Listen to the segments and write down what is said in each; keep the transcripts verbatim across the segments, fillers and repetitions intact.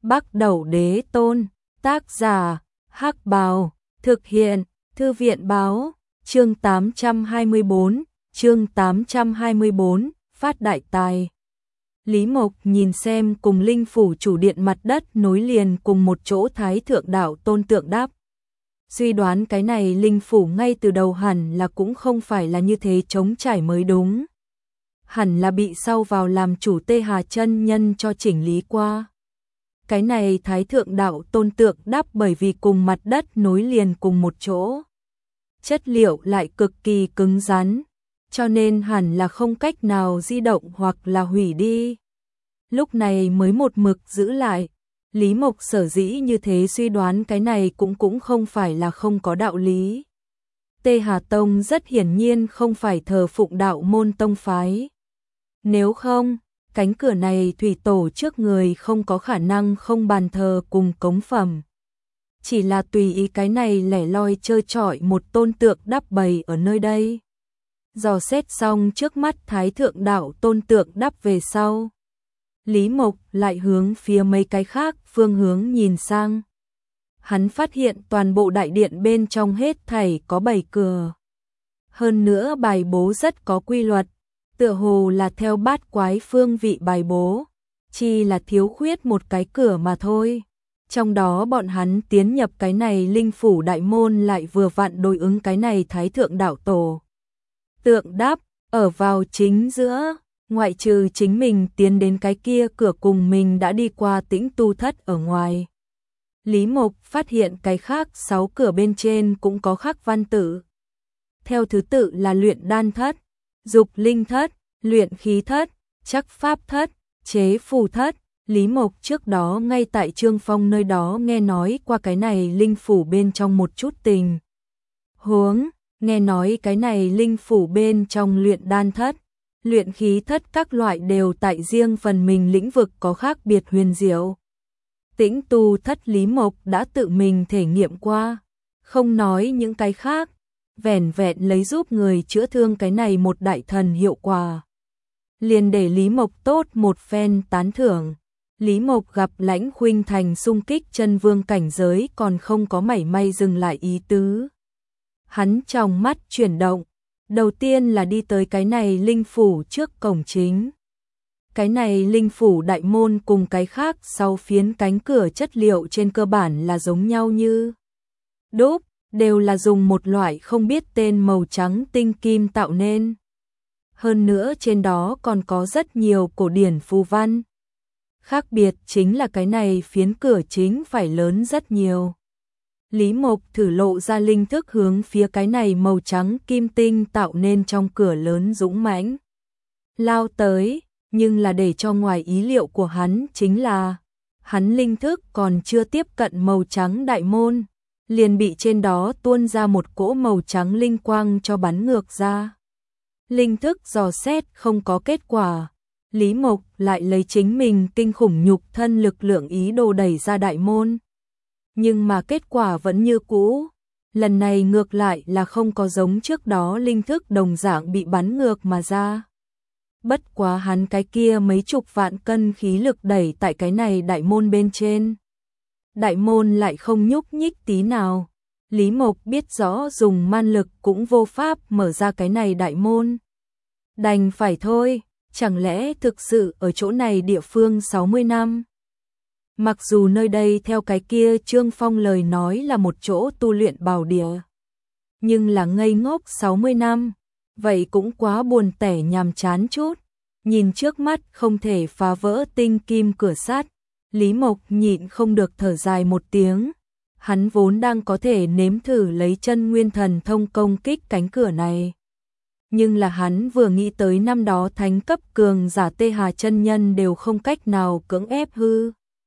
Bắc Đẩu Đế Tôn, tác giả, Hắc Bào, thực hiện, Thư viện báo, chương tám trăm hai mươi tư, chương tám trăm hai mươi tư, phát đại tài. Lý Mộc nhìn xem cùng linh phủ chủ điện mặt đất nối liền cùng một chỗ Thái Thượng Đạo Tôn tượng đáp. Suy đoán cái này linh phủ ngay từ đầu hẳn là cũng không phải là như thế trống trải mới đúng. Hẳn là bị sau vào làm chủ Tê Hà chân nhân cho chỉnh lý qua. Cái này Thái Thượng Đạo Tôn tượng đáp bởi vì cùng mặt đất nối liền cùng một chỗ. Chất liệu lại cực kỳ cứng rắn, cho nên hẳn là không cách nào di động hoặc là hủy đi. Lúc này mới một mực giữ lại. Lý Mộc sở dĩ như thế suy đoán cái này cũng cũng không phải là không có đạo lý. Tê Hà Tông rất hiển nhiên không phải thờ phụng đạo môn tông phái. Nếu không, cánh cửa này thủy tổ trước người không có khả năng không bàn thờ cùng cống phẩm. Chỉ là tùy ý cái này lẻ loi chơi trọi một tôn tượng đắp bày ở nơi đây. Dò xét xong trước mắt Thái Thượng Đạo Tôn tượng đắp về sau. Lý Mộc lại hướng phía mấy cái khác phương hướng nhìn sang. Hắn phát hiện toàn bộ đại điện bên trong hết thảy có bảy cửa. Hơn nữa bài bố rất có quy luật, tựa hồ là theo bát quái phương vị bài bố, chỉ là thiếu khuyết một cái cửa mà thôi. Trong đó bọn hắn tiến nhập cái này linh phủ đại môn lại vừa vặn đối ứng cái này Thái Thượng Đạo Tổ. Tượng đáp, ở vào chính giữa, ngoại trừ chính mình tiến đến cái kia cửa cùng mình đã đi qua Tĩnh Tu Thất ở ngoài. Lý Mộc phát hiện cái khác sáu cửa bên trên cũng có khắc văn tự. Theo thứ tự là luyện đan thất, dục linh thất, luyện khí thất, chắc pháp thất, chế phù thất. Lý Mộc trước đó ngay tại Trương Phong nơi đó nghe nói qua cái này linh phủ bên trong một chút tình huống, nghe nói cái này linh phủ bên trong luyện đan thất, luyện khí thất các loại đều tại riêng phần mình lĩnh vực có khác biệt huyền diệu. Tĩnh Tu Thất Lý Mộc đã tự mình thể nghiệm qua, không nói những cái khác, vẻn vẹn lấy giúp người chữa thương cái này một đại thần hiệu quả. Liền để Lý Mộc tốt một phen tán thưởng. Lý Mộc gặp Lãnh Khuynh Thành xung kích chân vương cảnh giới còn không có mảy may dừng lại ý tứ. Hắn trong mắt chuyển động, đầu tiên là đi tới cái này linh phủ trước cổng chính. Cái này linh phủ đại môn cùng cái khác sau phiến cánh cửa chất liệu trên cơ bản là giống nhau như đúc, đều là dùng một loại không biết tên màu trắng tinh kim tạo nên. Hơn nữa trên đó còn có rất nhiều cổ điển phù văn. Khác biệt chính là cái này phiến cửa chính phải lớn rất nhiều. Lý Mộc thử lộ ra linh thức hướng phía cái này màu trắng kim tinh tạo nên trong cửa lớn dũng mãnh lao tới, nhưng là để cho ngoài ý liệu của hắn chính là hắn linh thức còn chưa tiếp cận màu trắng đại môn, liền bị trên đó tuôn ra một cỗ màu trắng linh quang cho bắn ngược ra. Linh thức dò xét không có kết quả. Lý Mộc lại lấy chính mình kinh khủng nhục thân lực lượng ý đồ đẩy ra đại môn. Nhưng mà kết quả vẫn như cũ. Lần này ngược lại là không có giống trước đó linh thức đồng dạng bị bắn ngược mà ra. Bất quá hắn cái kia mấy chục vạn cân khí lực đẩy tại cái này đại môn bên trên. Đại môn lại không nhúc nhích tí nào. Lý Mộc biết rõ dùng man lực cũng vô pháp mở ra cái này đại môn. Đành phải thôi. Chẳng lẽ thực sự ở chỗ này địa phương sáu mươi năm? Mặc dù nơi đây theo cái kia Trương Phong lời nói là một chỗ tu luyện bảo địa, nhưng là ngây ngốc sáu mươi năm, vậy cũng quá buồn tẻ nhàm chán chút. Nhìn trước mắt không thể phá vỡ tinh kim cửa sắt, Lý Mộc nhịn không được thở dài một tiếng. Hắn vốn đang có thể nếm thử lấy chân nguyên thần thông công kích cánh cửa này. Nhưng là hắn vừa nghĩ tới năm đó thánh cấp cường giả Tê Hà chân nhân đều không cách nào cưỡng ép hư.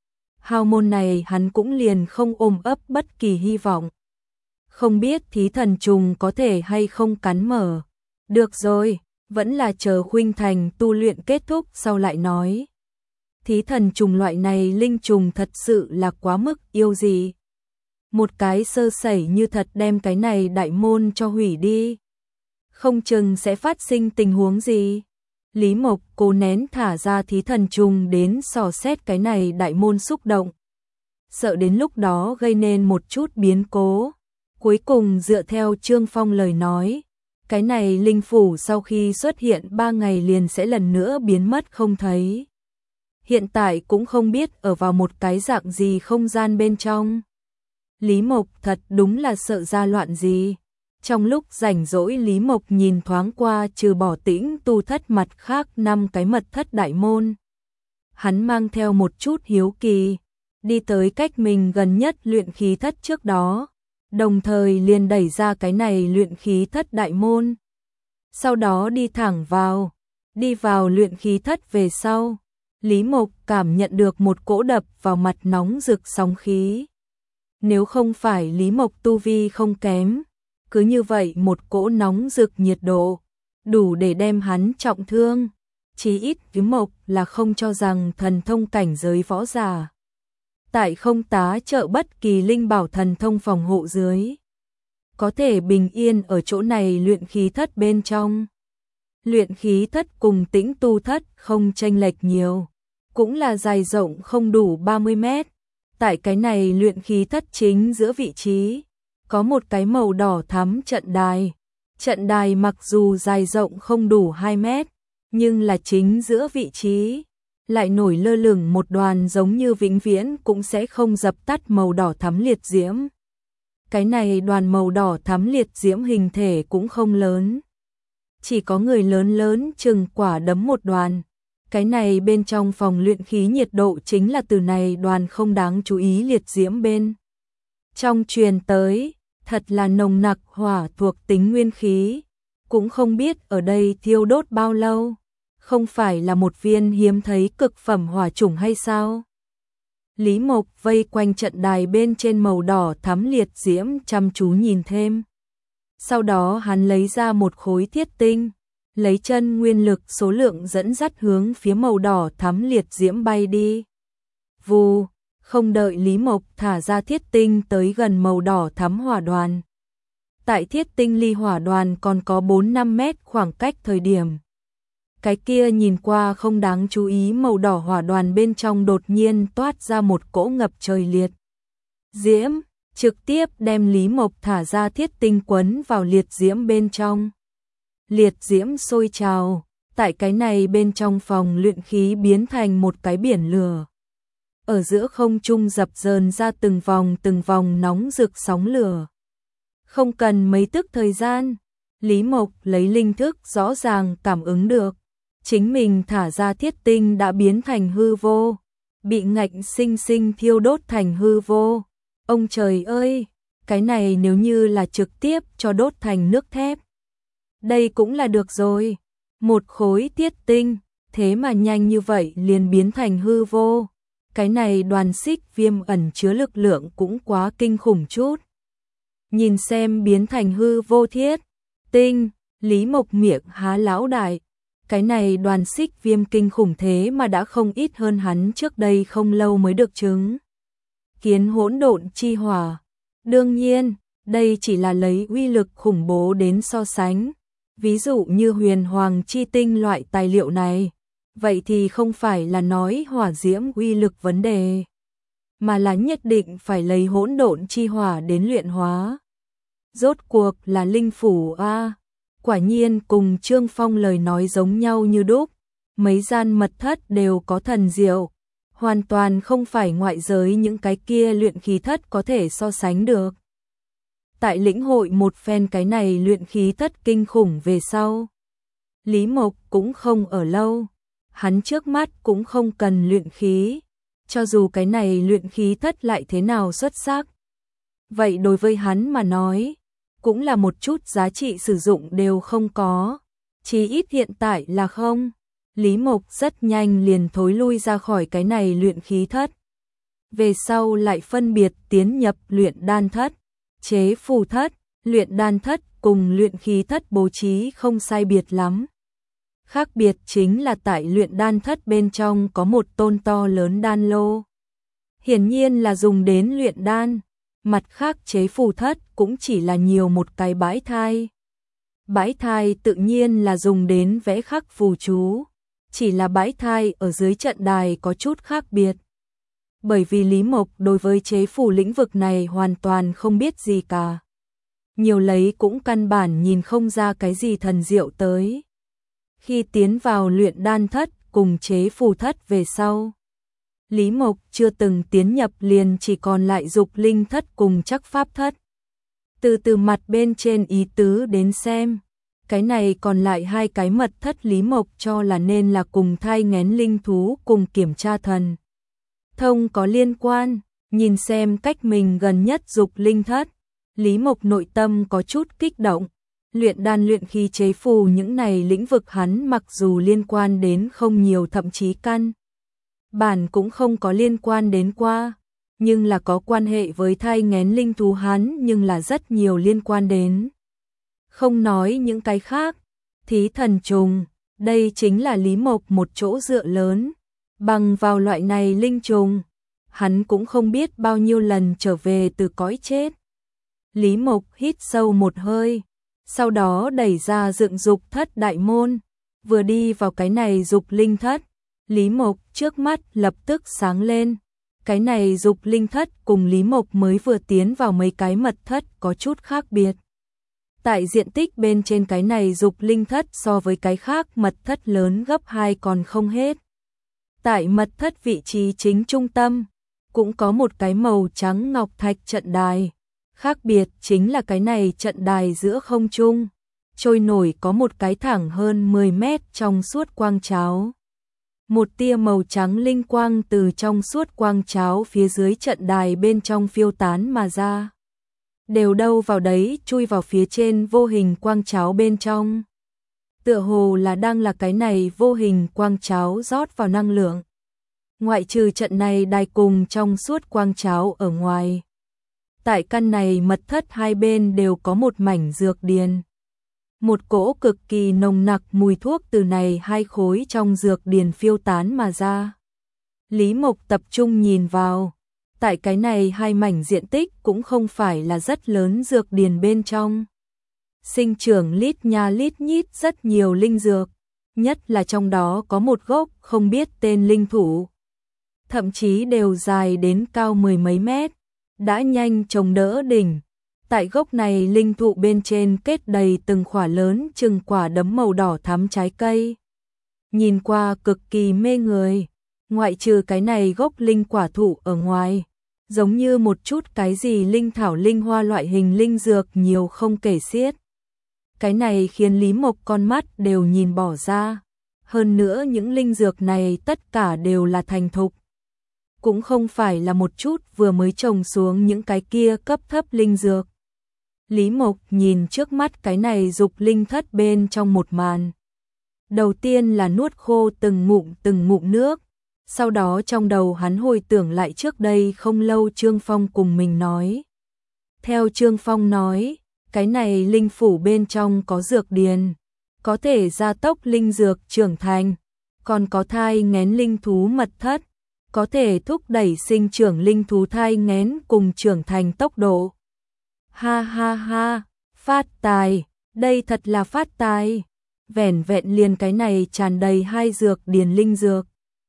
Hào môn này hắn cũng liền không ôm ấp bất kỳ hy vọng. Không biết thí thần trùng có thể hay không cắn mở. Được rồi, vẫn là chờ Khuynh Thành tu luyện kết thúc sau lại nói. Thí thần trùng loại này linh trùng thật sự là quá mức yêu gì. Một cái sơ sẩy như thật đem cái này đại môn cho hủy đi. Không chừng sẽ phát sinh tình huống gì. Lý Mộc cố nén thả ra thí thần trùng đến sò xét cái này đại môn xúc động, sợ đến lúc đó gây nên một chút biến cố. Cuối cùng dựa theo Trương Phong lời nói, cái này linh phủ sau khi xuất hiện ba ngày liền sẽ lần nữa biến mất không thấy. Hiện tại cũng không biết ở vào một cái dạng gì không gian bên trong. Lý Mộc thật đúng là sợ ra loạn gì. Trong lúc rảnh rỗi Lý Mộc nhìn thoáng qua trừ bỏ Tĩnh tu thất mặt khác năm cái mật thất đại môn. Hắn mang theo một chút hiếu kỳ, đi tới cách mình gần nhất luyện khí thất trước đó, đồng thời liền đẩy ra cái này luyện khí thất đại môn. Sau đó đi thẳng vào, đi vào luyện khí thất về sau, Lý Mộc cảm nhận được một cỗ đập vào mặt nóng rực sóng khí. Nếu không phải Lý Mộc tu vi không kém, cứ như vậy một cỗ nóng rực nhiệt độ, đủ để đem hắn trọng thương. Chí ít Lý Mộc là không cho rằng thần thông cảnh giới võ giả tại không tá trợ bất kỳ linh bảo thần thông phòng hộ dưới, có thể bình yên ở chỗ này luyện khí thất bên trong. Luyện khí thất cùng Tĩnh tu thất không chênh lệch nhiều, cũng là dài rộng không đủ ba mươi mét. Tại cái này luyện khí thất chính giữa vị trí, có một cái màu đỏ thắm trận đài. Trận đài mặc dù dài rộng không đủ hai mét, nhưng là chính giữa vị trí, lại nổi lơ lửng một đoàn giống như vĩnh viễn cũng sẽ không dập tắt màu đỏ thắm liệt diễm. Cái này đoàn màu đỏ thắm liệt diễm hình thể cũng không lớn, chỉ có người lớn lớn chừng quả đấm một đoàn. Cái này bên trong phòng luyện khí nhiệt độ chính là từ này đoàn không đáng chú ý liệt diễm bên trong truyền tới, thật là nồng nặc hỏa thuộc tính nguyên khí, cũng không biết ở đây thiêu đốt bao lâu, không phải là một viên hiếm thấy cực phẩm hỏa chủng hay sao? Lý Mộc vây quanh trận đài bên trên màu đỏ thắm liệt diễm chăm chú nhìn thêm. Sau đó hắn lấy ra một khối thiết tinh, lấy chân nguyên lực số lượng dẫn dắt hướng phía màu đỏ thắm liệt diễm bay đi. Vù, không đợi Lý Mộc thả ra thiết tinh tới gần màu đỏ thắm hỏa đoàn. Tại thiết tinh ly hỏa đoàn còn có bốn năm mét khoảng cách thời điểm. Cái kia nhìn qua không đáng chú ý màu đỏ hỏa đoàn bên trong đột nhiên toát ra một cỗ ngập trời liệt diễm, trực tiếp đem Lý Mộc thả ra thiết tinh quấn vào liệt diễm bên trong. Liệt diễm sôi trào, tại cái này bên trong phòng luyện khí biến thành một cái biển lửa. Ở giữa không trung dập dờn ra từng vòng từng vòng nóng rực sóng lửa. Không cần mấy tức thời gian, Lý Mộc lấy linh thức rõ ràng cảm ứng được. Chính mình thả ra thiết tinh đã biến thành hư vô, bị ngạnh sinh sinh thiêu đốt thành hư vô. Ông trời ơi, cái này nếu như là trực tiếp cho đốt thành nước thép. Đây cũng là được rồi, một khối thiết tinh, thế mà nhanh như vậy liền biến thành hư vô. Cái này đoàn xích viêm ẩn chứa lực lượng cũng quá kinh khủng chút. Nhìn xem biến thành hư vô thiết tinh, Lý Mộc miệng há lão đại. Cái này đoàn xích viêm kinh khủng thế mà đã không ít hơn hắn trước đây không lâu mới được chứng kiến hỗn độn chi hỏa. Đương nhiên, đây chỉ là lấy uy lực khủng bố đến so sánh. Ví dụ như huyền hoàng chi tinh loại tài liệu này, vậy thì không phải là nói hỏa diễm uy lực vấn đề, mà là nhất định phải lấy hỗn độn chi hỏa đến luyện hóa. Rốt cuộc là linh phủ a. Quả nhiên cùng Trương Phong lời nói giống nhau như đúc, mấy gian mật thất đều có thần diệu, hoàn toàn không phải ngoại giới những cái kia luyện khí thất có thể so sánh được. Tại lĩnh hội một phen cái này luyện khí thất kinh khủng về sau, Lý Mộc cũng không ở lâu, hắn trước mắt cũng không cần luyện khí, cho dù cái này luyện khí thất lại thế nào xuất sắc. Vậy đối với hắn mà nói, cũng là một chút giá trị sử dụng đều không có, chí ít hiện tại là không. Lý Mộc rất nhanh liền thối lui ra khỏi cái này luyện khí thất. Về sau lại phân biệt tiến nhập luyện đan thất, chế phù thất, luyện đan thất cùng luyện khí thất bố trí không sai biệt lắm. Khác biệt chính là tại luyện đan thất bên trong có một tôn to lớn đan lô. Hiển nhiên là dùng đến luyện đan. Mặt khác chế phù thất cũng chỉ là nhiều một cái bãi thai. Bãi thai tự nhiên là dùng đến vẽ khắc phù chú, chỉ là bãi thai ở dưới trận đài có chút khác biệt. bởi vì Lý Mộc đối với chế phủ lĩnh vực này hoàn toàn không biết gì cả. Nhiều lấy cũng căn bản nhìn không ra cái gì thần diệu tới. Khi tiến vào luyện đan thất cùng chế phù thất về sau, Lý Mộc chưa từng tiến nhập liền chỉ còn lại dục linh thất cùng chắc pháp thất. Từ từ mặt bên trên ý tứ đến xem, cái này còn lại hai cái mật thất Lý Mộc cho là nên là cùng thai nghén linh thú cùng kiểm tra thần thông có liên quan, nhìn xem cách mình gần nhất dục linh thất. Lý Mộc nội tâm có chút kích động, luyện đan luyện khí chế phù những này lĩnh vực hắn mặc dù liên quan đến không nhiều thậm chí căn bản cũng không có liên quan đến qua, nhưng là có quan hệ với thai nghén linh thú hắn nhưng là rất nhiều liên quan đến. Không nói những cái khác, thí thần trùng, đây chính là Lý Mộc một chỗ dựa lớn, bằng vào loại này linh trùng, hắn cũng không biết bao nhiêu lần trở về từ cõi chết. Lý Mộc hít sâu một hơi, sau đó đẩy ra dựng dục thất đại môn, vừa đi vào cái này dục linh thất, Lý Mộc trước mắt lập tức sáng lên. Cái này dục linh thất cùng Lý Mộc mới vừa tiến vào mấy cái mật thất có chút khác biệt. Tại diện tích bên trên cái này dục linh thất so với cái khác mật thất lớn gấp hai còn không hết. Tại mật thất vị trí chính trung tâm, cũng có một cái màu trắng ngọc thạch trận đài. Khác biệt chính là cái này trận đài giữa không trung, trôi nổi có một cái thẳng hơn mười mét trong suốt quang cháo. Một tia màu trắng linh quang từ trong suốt quang cháo phía dưới trận đài bên trong phiêu tán mà ra. Đều đâu vào đấy chui vào phía trên vô hình quang cháo bên trong. Tựa hồ là đang là cái này vô hình quang cháo rót vào năng lượng. Ngoại trừ trận này đài cùng trong suốt quang cháo ở ngoài. Tại căn này mật thất hai bên đều có một mảnh dược điền. Một cỗ cực kỳ nồng nặc mùi thuốc từ này hai khối trong dược điền phiêu tán mà ra. Lý Mộc tập trung nhìn vào, tại cái này hai mảnh diện tích cũng không phải là rất lớn dược điền bên trong. Sinh trưởng lít nha lít nhít rất nhiều linh dược, nhất là trong đó có một gốc không biết tên linh thủ. Thậm chí đều dài đến cao mười mấy mét, đã nhanh trồng đỡ đỉnh. Tại gốc này linh thụ bên trên kết đầy từng khỏa lớn chừng quả đấm màu đỏ thắm trái cây. Nhìn qua cực kỳ mê người, ngoại trừ cái này gốc linh quả thụ ở ngoài, giống như một chút cái gì linh thảo linh hoa loại hình linh dược nhiều không kể xiết. Cái này khiến Lý Mộc con mắt đều nhìn bỏ ra, hơn nữa những linh dược này tất cả đều là thành thục. Cũng không phải là một chút vừa mới trồng xuống những cái kia cấp thấp linh dược. Lý Mộc nhìn trước mắt cái này dục linh thất bên trong một màn. Đầu tiên là nuốt khô từng ngụm từng ngụm nước, sau đó trong đầu hắn hồi tưởng lại trước đây không lâu Trương Phong cùng mình nói. Theo Trương Phong nói, cái này linh phủ bên trong có dược điền, có thể gia tốc linh dược trưởng thành, còn có thai nghén linh thú mật thất, có thể thúc đẩy sinh trưởng linh thú thai nghén cùng trưởng thành tốc độ. Ha ha ha, phát tài, đây thật là phát tài. Vẻn vẹn liền cái này tràn đầy hai dược điền linh dược.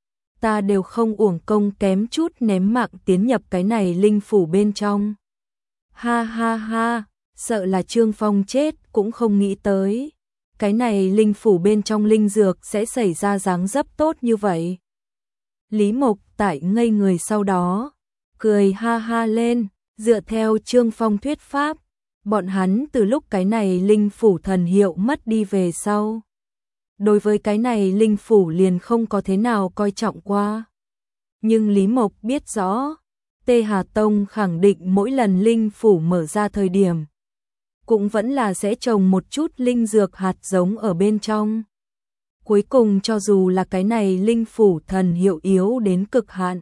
Ta đều không uổng công kém chút ném mạng tiến nhập cái này linh phủ bên trong. Ha ha ha, sợ là Trương Phong chết cũng không nghĩ tới. Cái này linh phủ bên trong linh dược sẽ xảy ra dáng dấp tốt như vậy. Lý Mộc tại ngây người sau đó, cười ha ha lên, dựa theo Trương Phong thuyết pháp, bọn hắn từ lúc cái này linh phủ thần hiệu mất đi về sau. Đối với cái này linh phủ liền không có thế nào coi trọng qua. Nhưng Lý Mộc biết rõ, Tê Hà Tông khẳng định mỗi lần linh phủ mở ra thời điểm, cũng vẫn là sẽ trồng một chút linh dược hạt giống ở bên trong. Cuối cùng cho dù là cái này linh phủ thần hiệu yếu đến cực hạn,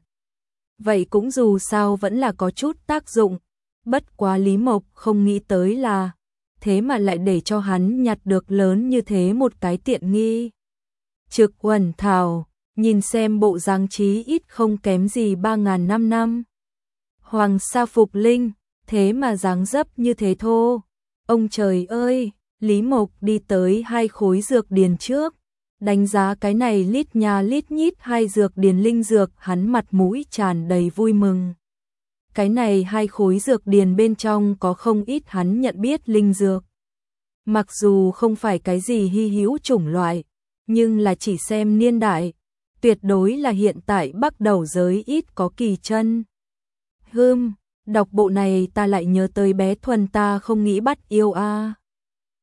vậy cũng dù sao vẫn là có chút tác dụng. Bất quá Lý Mộc không nghĩ tới là, thế mà lại để cho hắn nhặt được lớn như thế một cái tiện nghi. Trực Uẩn Thảo, nhìn xem bộ dáng chí ít không kém gì ba ngàn năm năm. Hoàng Sa Phục Linh, thế mà dáng dấp như thế thô. Ông trời ơi, Lý Mộc đi tới hai khối dược điền trước, Đánh giá cái này lít nha lít nhít hai dược điền linh dược, hắn mặt mũi tràn đầy vui mừng. Cái này hai khối dược điền bên trong có không ít hắn nhận biết linh dược. Mặc dù không phải cái gì hy hữu chủng loại, nhưng là chỉ xem niên đại, tuyệt đối là hiện tại Bắc Đầu giới ít có kỳ chân. Hừm, đọc bộ này ta lại nhớ tới bé Thuần, ta không nghĩ bắt yêu a.